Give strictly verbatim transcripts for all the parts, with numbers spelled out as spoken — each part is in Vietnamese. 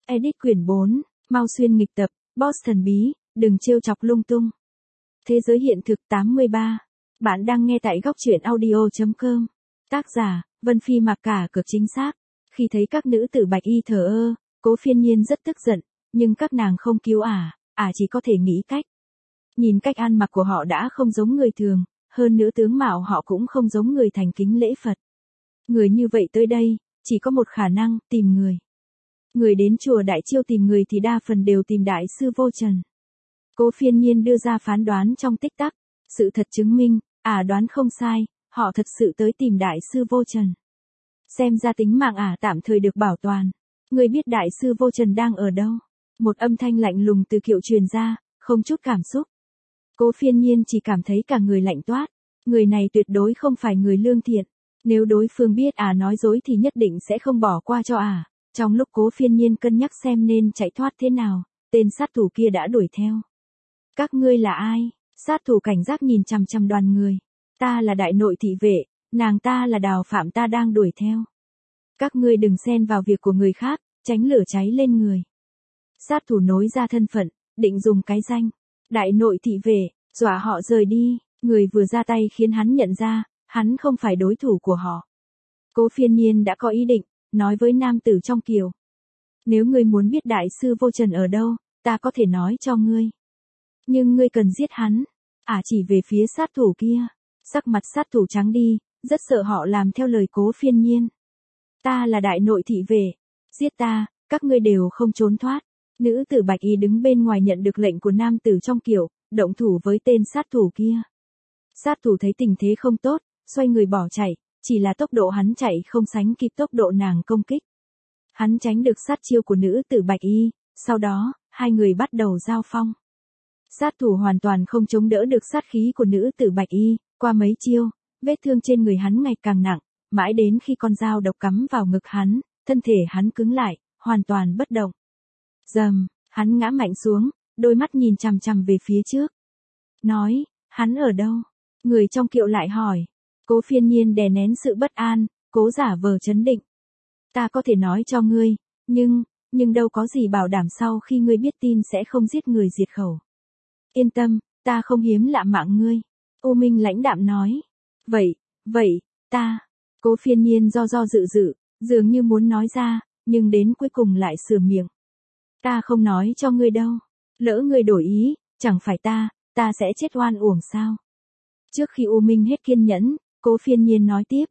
Edit quyển bốn, mau xuyên nghịch tập, boss thần bí, đừng trêu chọc lung tung. Thế giới hiện thực tám mươi ba. Bạn đang nghe tại góc truyện audio.com. Tác giả, Vân Phi mặc cả cực chính xác. Khi thấy các nữ tử bạch y thờ ơ, Cố Phiên Nhiên rất tức giận, nhưng các nàng không cứu ả, ả chỉ có thể nghĩ cách. Nhìn cách ăn mặc của họ đã không giống người thường, hơn nữa tướng mạo họ cũng không giống người thành kính lễ Phật. Người như vậy tới đây, chỉ có một khả năng, tìm người. Người đến chùa Đại Chiêu tìm người thì đa phần đều tìm Đại sư Vô Trần. Cố Phiên Nhiên đưa ra phán đoán trong tích tắc, sự thật chứng minh, ả à đoán không sai, họ thật sự tới tìm Đại sư Vô Trần. Xem ra tính mạng ả à tạm thời được bảo toàn. Người biết Đại sư Vô Trần đang ở đâu? Một âm thanh lạnh lùng từ kiệu truyền ra, không chút cảm xúc. Cố Phiên Nhiên chỉ cảm thấy cả người lạnh toát. Người này tuyệt đối không phải người lương thiện. Nếu đối phương biết ả à nói dối thì nhất định sẽ không bỏ qua cho ả. À. Trong lúc Cố Phiên Nhiên cân nhắc xem nên chạy thoát thế nào, tên sát thủ kia đã đuổi theo. Các ngươi là ai? Sát thủ cảnh giác nhìn chằm chằm đoàn người. Ta là đại nội thị vệ, nàng ta là Đào Phạm ta đang đuổi theo. Các ngươi đừng xen vào việc của người khác, tránh lửa cháy lên người. Sát thủ nối ra thân phận, định dùng cái danh đại nội thị vệ, dọa họ rời đi. Người vừa ra tay khiến hắn nhận ra, hắn không phải đối thủ của họ. Cố Phiên Nhiên đã có ý định, nói với nam tử trong kiều. Nếu ngươi muốn biết Đại sư Vô Trần ở đâu, ta có thể nói cho ngươi. Nhưng ngươi cần giết hắn. Ả à chỉ về phía sát thủ kia. Sắc mặt sát thủ trắng đi, rất sợ họ làm theo lời Cố Phiên Nhiên. Ta là đại nội thị vệ. Giết ta, các ngươi đều không trốn thoát. Nữ tử bạch y đứng bên ngoài nhận được lệnh của nam tử trong kiều, động thủ với tên sát thủ kia. Sát thủ thấy tình thế không tốt, xoay người bỏ chạy, chỉ là tốc độ hắn chạy không sánh kịp tốc độ nàng công kích. Hắn tránh được sát chiêu của nữ tử bạch y, sau đó, hai người bắt đầu giao phong. Sát thủ hoàn toàn không chống đỡ được sát khí của nữ tử bạch y, qua mấy chiêu, vết thương trên người hắn ngày càng nặng, mãi đến khi con dao độc cắm vào ngực hắn, thân thể hắn cứng lại, hoàn toàn bất động. Dầm, hắn ngã mạnh xuống, đôi mắt nhìn chằm chằm về phía trước. Nói, hắn ở đâu? Người trong kiệu lại hỏi. Cố Phiên Nhiên đè nén sự bất an, cố giả vờ trấn định. Ta có thể nói cho ngươi, nhưng, nhưng đâu có gì bảo đảm sau khi ngươi biết tin sẽ không giết người diệt khẩu. Yên tâm, ta không hiếm lạ mạng ngươi. U Minh lãnh đạm nói. Vậy, vậy, ta. Cố Phiên Nhiên do do dự dự, dường như muốn nói ra, nhưng đến cuối cùng lại sửa miệng. Ta không nói cho ngươi đâu. Lỡ ngươi đổi ý, chẳng phải ta, ta sẽ chết oan uổng sao? Trước khi U Minh hết kiên nhẫn, Cố Phiên Nhiên nói tiếp.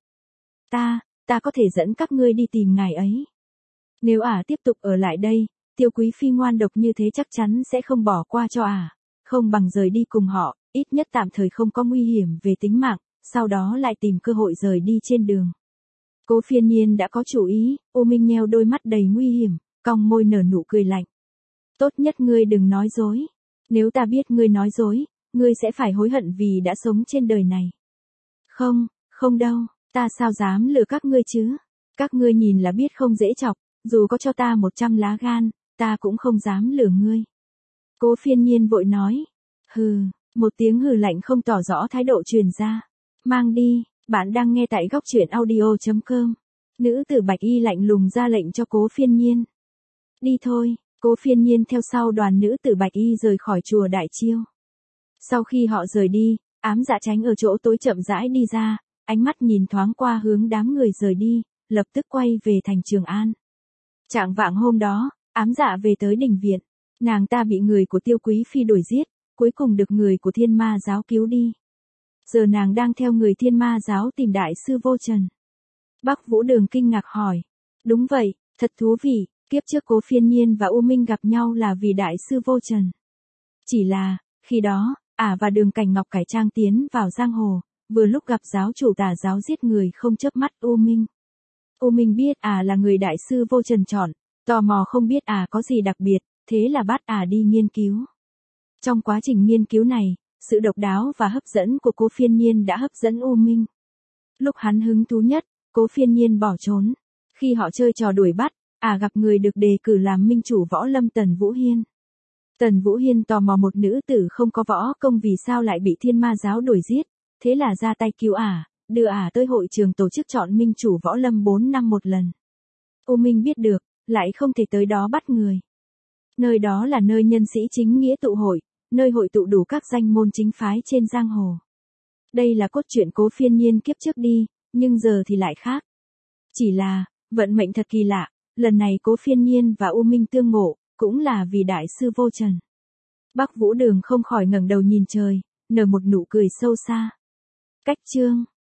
Ta, ta có thể dẫn các ngươi đi tìm ngài ấy. Nếu ả tiếp tục ở lại đây, Tiêu Quý Phi ngoan độc như thế chắc chắn sẽ không bỏ qua cho ả. Không bằng rời đi cùng họ, ít nhất tạm thời không có nguy hiểm về tính mạng, sau đó lại tìm cơ hội rời đi trên đường. Cố Phiên Nhiên đã có chủ ý, U Minh nheo đôi mắt đầy nguy hiểm, cong môi nở nụ cười lạnh. Tốt nhất ngươi đừng nói dối. Nếu ta biết ngươi nói dối, ngươi sẽ phải hối hận vì đã sống trên đời này. Không, không đâu, ta sao dám lừa các ngươi chứ? Các ngươi nhìn là biết không dễ chọc, dù có cho ta một trăm lá gan, ta cũng không dám lừa ngươi. Cố Phiên Nhiên vội nói. Hừ, một tiếng hừ lạnh không tỏ rõ thái độ truyền ra. Mang đi, bạn đang nghe tại góc truyện audio.com. Nữ tử bạch y lạnh lùng ra lệnh cho Cố Phiên Nhiên. Đi thôi, Cố Phiên Nhiên theo sau đoàn nữ tử bạch y rời khỏi chùa Đại Chiêu. Sau khi họ rời đi, Ám Dạ tránh ở chỗ tối chậm rãi đi ra, ánh mắt nhìn thoáng qua hướng đám người rời đi, lập tức quay về thành Trường An. Trạng vạng hôm đó, Ám Dạ về tới đình viện, nàng ta bị người của Tiêu Quý Phi đuổi giết, cuối cùng được người của Thiên Ma giáo cứu đi. Giờ nàng đang theo người Thiên Ma giáo tìm Đại sư Vô Trần. Bắc Vũ Đường kinh ngạc hỏi. Đúng vậy, thật thú vị, kiếp trước Cố Phiên Nhiên và U Minh gặp nhau là vì Đại sư Vô Trần. Chỉ là, khi đó, ả và Đường Cảnh Ngọc cải trang tiến vào giang hồ, vừa lúc gặp giáo chủ tà giáo giết người không chớp mắt U Minh. U Minh biết ả là người Đại sư Vô Trần chọn, tò mò không biết ả có gì đặc biệt, thế là bắt ả đi nghiên cứu. Trong quá trình nghiên cứu này, sự độc đáo và hấp dẫn của Cố Phiên Nhiên đã hấp dẫn U Minh. Lúc hắn hứng thú nhất, Cố Phiên Nhiên bỏ trốn. Khi họ chơi trò đuổi bắt, ả gặp người được đề cử làm minh chủ võ lâm Tần Vũ Hiên. Tần Vũ Hiên tò mò một nữ tử không có võ công vì sao lại bị Thiên Ma giáo đuổi giết, thế là ra tay cứu ả, đưa ả tới hội trường tổ chức chọn minh chủ võ lâm bốn năm một lần. U Minh biết được, lại không thể tới đó bắt người. Nơi đó là nơi nhân sĩ chính nghĩa tụ hội, nơi hội tụ đủ các danh môn chính phái trên giang hồ. Đây là cốt truyện Cố Phiên Nhiên kiếp trước đi, nhưng giờ thì lại khác. Chỉ là, vận mệnh thật kỳ lạ, lần này Cố Phiên Nhiên và U Minh tương ngộ, cũng là vì đại sư vô trần. Bắc Vũ Đường không khỏi ngẩng đầu nhìn trời, nở một nụ cười sâu xa. Cách chương